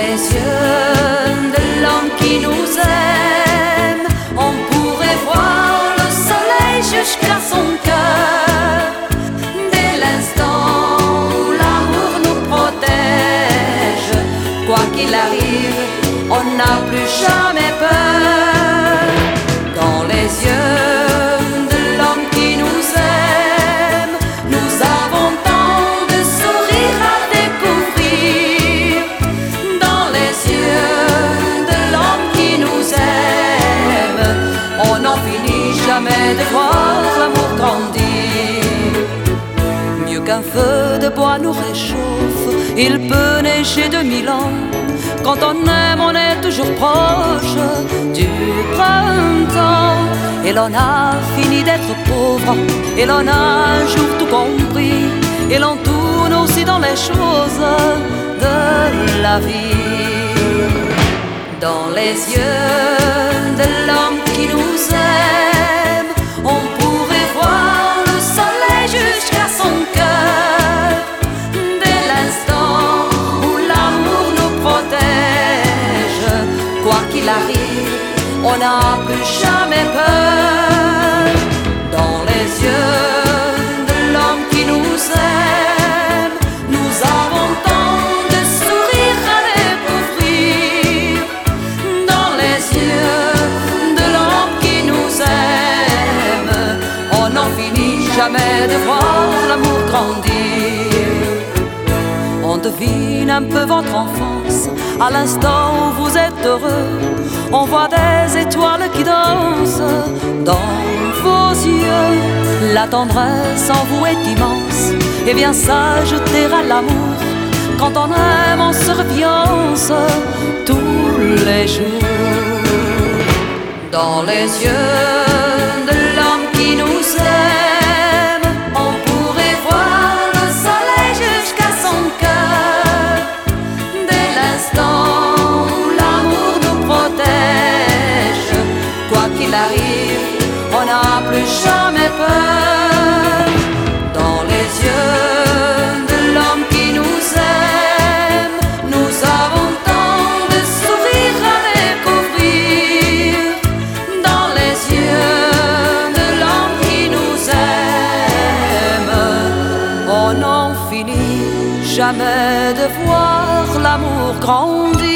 les yeux de l'homme qui nous aime, on pourrait voir le soleil jusqu'à son cœur. Dès l'instant où l'amour nous protège, quoi qu'il arrive, on n'a plus jamais peur. Dans les yeux de l'homme qui nous aime, nous avons tant de sourires à découvrir. Dans les yeux de l'homme qui nous aime, on n'en finit jamais de voir l'amour grandir. Mieux qu'un feu de bois nous réchauffe, il peut neiger de 1000 ans. Quand on aime, on est toujours proche du printemps. Et l'on a fini d'être pauvre, et l'on a un jour tout compris. Et l'on tourne aussi dans les choses de la vie. Dans les yeux de l'homme qui nous aime, on pourrait voir le soleil jusqu'à son cœur. Dès l'instant où l'amour nous protège, quoi qu'il arrive, on n'a plus jamais peur. Dans les yeux de l'homme qui nous aime, nous avons tant de sourires à découvrir. Dans les yeux de l'homme qui nous aime, on n'en finit jamais de voir l'amour grandir. On devine un peu votre enfance à l'instant où vous êtes heureux. On voit des étoiles qui dansent dans vos yeux. La tendresse en vous est immense et vient s'ajouter à l'amour. Quand on aime, on se refiance tous les jours. Dans les yeux de l'homme qui nous aime, on pourrait voir le soleil jusqu'à son cœur. Dès l'instant où l'amour nous protège, quoi qu'il arrive, on n'a plus jamais peur. Dans les yeux de l'homme qui nous aime, nous avons tant de sourires à découvrir. Dans les yeux de l'homme qui nous aime, on n'en finit jamais de voir l'amour grandir.